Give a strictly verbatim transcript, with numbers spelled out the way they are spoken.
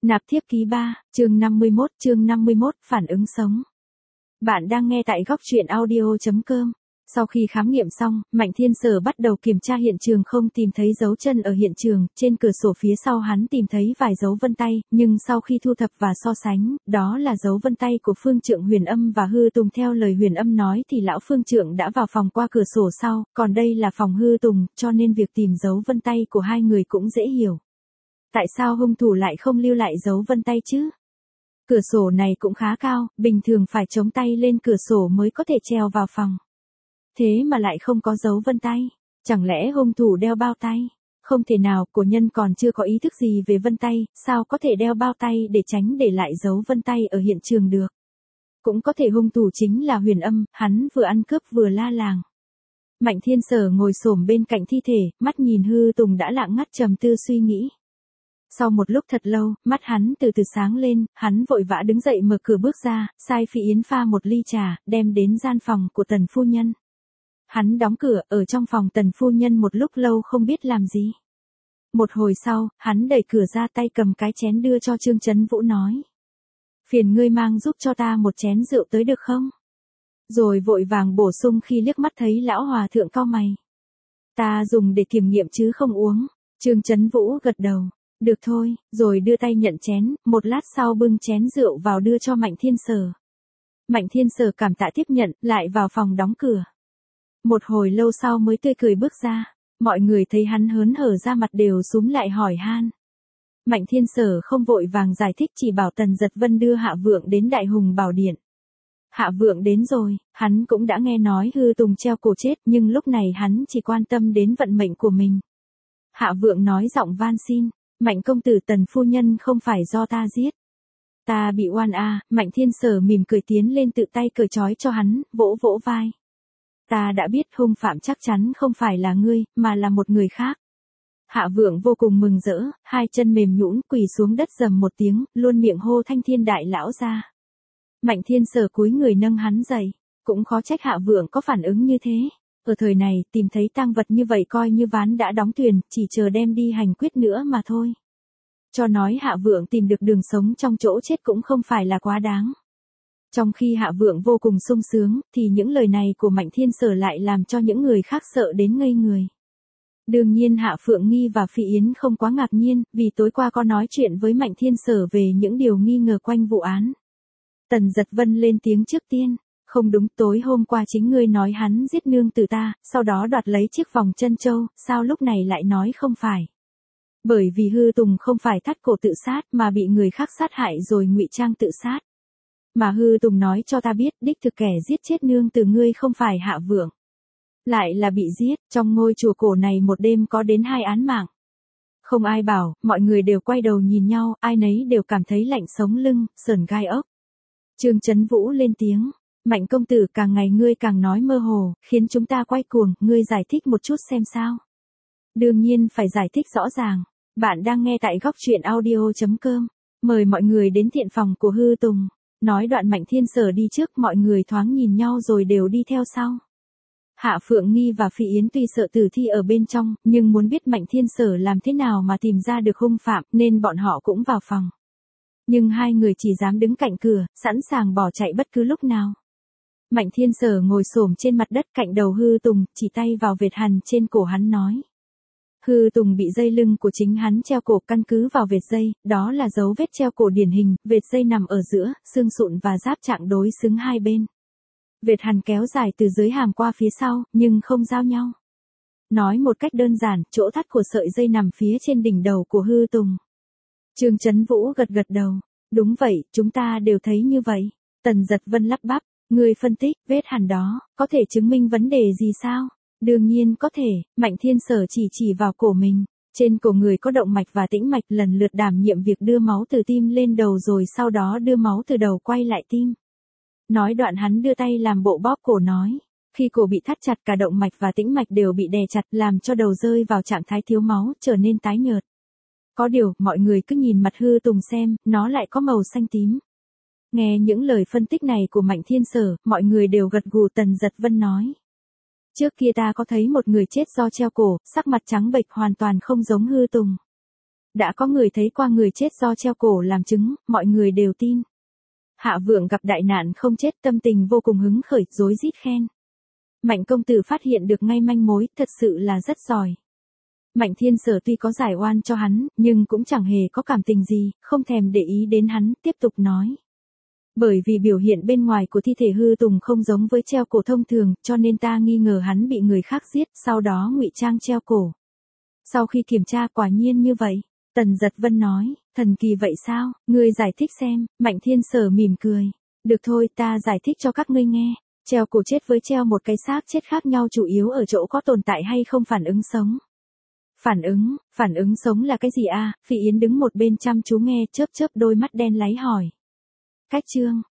Nạp thiếp ký ba, chương năm mươi mốt, chương năm mươi mốt, phản ứng sống. Bạn đang nghe tại góc truyện audio chấm com. Sau khi khám nghiệm xong, Mạnh Thiên Sở bắt đầu kiểm tra hiện trường, không tìm thấy dấu chân ở hiện trường, trên cửa sổ phía sau hắn tìm thấy vài dấu vân tay, nhưng sau khi thu thập và so sánh, đó là dấu vân tay của Phương Trượng Huyền Âm và Hư Tùng. Theo lời Huyền Âm nói thì lão Phương Trượng đã vào phòng qua cửa sổ sau, còn đây là phòng Hư Tùng, cho nên việc tìm dấu vân tay của hai người cũng dễ hiểu. Tại sao hung thủ lại không lưu lại dấu vân tay chứ? Cửa sổ này cũng khá cao, bình thường phải chống tay lên cửa sổ mới có thể trèo vào phòng. Thế mà lại không có dấu vân tay. Chẳng lẽ hung thủ đeo bao tay? Không thể nào, cổ nhân còn chưa có ý thức gì về vân tay, sao có thể đeo bao tay để tránh để lại dấu vân tay ở hiện trường được? Cũng có thể hung thủ chính là Huyền Âm, hắn vừa ăn cướp vừa la làng. Mạnh Thiên Sở ngồi xổm bên cạnh thi thể, mắt nhìn Hư Tùng đã lặng ngắt trầm tư suy nghĩ. Sau một lúc thật lâu, mắt hắn từ từ sáng lên, hắn vội vã đứng dậy mở cửa bước ra, sai Phi Yến pha một ly trà, đem đến gian phòng của Tần phu nhân. Hắn đóng cửa, ở trong phòng Tần phu nhân một lúc lâu không biết làm gì. Một hồi sau, hắn đẩy cửa ra, tay cầm cái chén đưa cho Trương Chấn Vũ nói. Phiền ngươi mang giúp cho ta một chén rượu tới được không? Rồi vội vàng bổ sung khi liếc mắt thấy lão hòa thượng cau mày. Ta dùng để kiểm nghiệm chứ không uống. Trương Chấn Vũ gật đầu. Được thôi, rồi đưa tay nhận chén, một lát sau bưng chén rượu vào đưa cho Mạnh Thiên Sở. Mạnh Thiên Sở cảm tạ tiếp nhận, lại vào phòng đóng cửa. Một hồi lâu sau mới tươi cười bước ra, mọi người thấy hắn hớn hở ra mặt đều súm lại hỏi han. Mạnh Thiên Sở không vội vàng giải thích, chỉ bảo Tần Giật Vân đưa Hạ Vượng đến Đại Hùng Bảo Điện. Hạ Vượng đến rồi, hắn cũng đã nghe nói Hư Tùng treo cổ chết, nhưng lúc này hắn chỉ quan tâm đến vận mệnh của mình. Hạ Vượng nói giọng van xin. Mạnh công tử, Tần phu nhân không phải do ta giết. Ta bị oan a. Mạnh Thiên Sở mỉm cười tiến lên tự tay cởi trói cho hắn, vỗ vỗ vai. Ta đã biết hung phạm chắc chắn không phải là ngươi, mà là một người khác. Hạ Vượng vô cùng mừng rỡ, hai chân mềm nhũn quỳ xuống đất rầm một tiếng, luôn miệng hô thanh Thiên đại lão ra. Mạnh Thiên Sở cúi người nâng hắn dậy, cũng khó trách Hạ Vượng có phản ứng như thế. Ở thời này, tìm thấy tang vật như vậy coi như ván đã đóng thuyền, chỉ chờ đem đi hành quyết nữa mà thôi. Cho nói Hạ Vượng tìm được đường sống trong chỗ chết cũng không phải là quá đáng. Trong khi Hạ Vượng vô cùng sung sướng, thì những lời này của Mạnh Thiên Sở lại làm cho những người khác sợ đến ngây người. Đương nhiên Hạ Phượng Nghi và Phi Yến không quá ngạc nhiên, vì tối qua có nói chuyện với Mạnh Thiên Sở về những điều nghi ngờ quanh vụ án. Tần Giật Vân lên tiếng trước tiên. Không đúng, tối hôm qua chính ngươi nói hắn giết nương tử ta, sau đó đoạt lấy chiếc vòng chân châu, sao lúc này lại nói không phải? Bởi vì Hư Tùng không phải thắt cổ tự sát mà bị người khác sát hại rồi ngụy trang tự sát. Mà Hư Tùng nói cho ta biết đích thực kẻ giết chết nương tử ngươi không phải Hạ Vượng. Lại là bị giết, trong ngôi chùa cổ này một đêm có đến hai án mạng. Không ai bảo, mọi người đều quay đầu nhìn nhau, ai nấy đều cảm thấy lạnh sống lưng, sởn gai ốc. Trương Chấn Vũ lên tiếng. Mạnh công tử, càng ngày ngươi càng nói mơ hồ, khiến chúng ta quay cuồng, ngươi giải thích một chút xem sao. Đương nhiên phải giải thích rõ ràng. Bạn đang nghe tại góc truyện audio chấm com. Mời mọi người đến thiện phòng của Hư Tùng. Nói đoạn Mạnh Thiên Sở đi trước, mọi người thoáng nhìn nhau rồi đều đi theo sau. Hạ Phượng Nghi và Phi Yến tuy sợ tử thi ở bên trong, nhưng muốn biết Mạnh Thiên Sở làm thế nào mà tìm ra được hung phạm, nên bọn họ cũng vào phòng. Nhưng hai người chỉ dám đứng cạnh cửa, sẵn sàng bỏ chạy bất cứ lúc nào. Mạnh Thiên Sở ngồi xổm trên mặt đất cạnh đầu Hư Tùng, chỉ tay vào vệt hằn trên cổ hắn nói. Hư Tùng bị dây lưng của chính hắn treo cổ, căn cứ vào vệt dây, đó là dấu vết treo cổ điển hình, vệt dây nằm ở giữa, xương sụn và giáp trạng đối xứng hai bên. Vệt hằn kéo dài từ dưới hàm qua phía sau, nhưng không giao nhau. Nói một cách đơn giản, chỗ thắt của sợi dây nằm phía trên đỉnh đầu của Hư Tùng. Trương Chấn Vũ gật gật đầu. Đúng vậy, chúng ta đều thấy như vậy. Tần Giật Vân lắp bắp. Người phân tích, vết hằn đó, có thể chứng minh vấn đề gì sao? Đương nhiên có thể, Mạnh Thiên Sở chỉ chỉ vào cổ mình. Trên cổ người có động mạch và tĩnh mạch, lần lượt đảm nhiệm việc đưa máu từ tim lên đầu rồi sau đó đưa máu từ đầu quay lại tim. Nói đoạn hắn đưa tay làm bộ bóp cổ nói. Khi cổ bị thắt chặt, cả động mạch và tĩnh mạch đều bị đè chặt, làm cho đầu rơi vào trạng thái thiếu máu, trở nên tái nhợt. Có điều, mọi người cứ nhìn mặt Hư Tùng xem, nó lại có màu xanh tím. Nghe những lời phân tích này của Mạnh Thiên Sở, mọi người đều gật gù. Tần Giật Vân nói. Trước kia ta có thấy một người chết do treo cổ, sắc mặt trắng bệch hoàn toàn không giống Hư Tùng. Đã có người thấy qua người chết do treo cổ làm chứng, mọi người đều tin. Hạ Vượng gặp đại nạn không chết, tâm tình vô cùng hứng khởi, rối rít khen. Mạnh công tử phát hiện được ngay manh mối, thật sự là rất giỏi. Mạnh Thiên Sở tuy có giải oan cho hắn, nhưng cũng chẳng hề có cảm tình gì, không thèm để ý đến hắn, tiếp tục nói. Bởi vì biểu hiện bên ngoài của thi thể hư tùng không giống với treo cổ thông thường, cho nên ta nghi ngờ hắn bị người khác giết, sau đó ngụy trang treo cổ. Sau khi kiểm tra quả nhiên như vậy, Tần Giật Vân nói, thần kỳ vậy sao, ngươi giải thích xem. Mạnh Thiên Sở mỉm cười. Được thôi, ta giải thích cho các ngươi nghe. Treo cổ chết với treo một cái xác chết khác nhau chủ yếu ở chỗ có tồn tại hay không phản ứng sống. Phản ứng, phản ứng sống là cái gì a? À? Phi Yến đứng một bên chăm chú nghe, chớp chớp đôi mắt đen láy hỏi. Cách chương,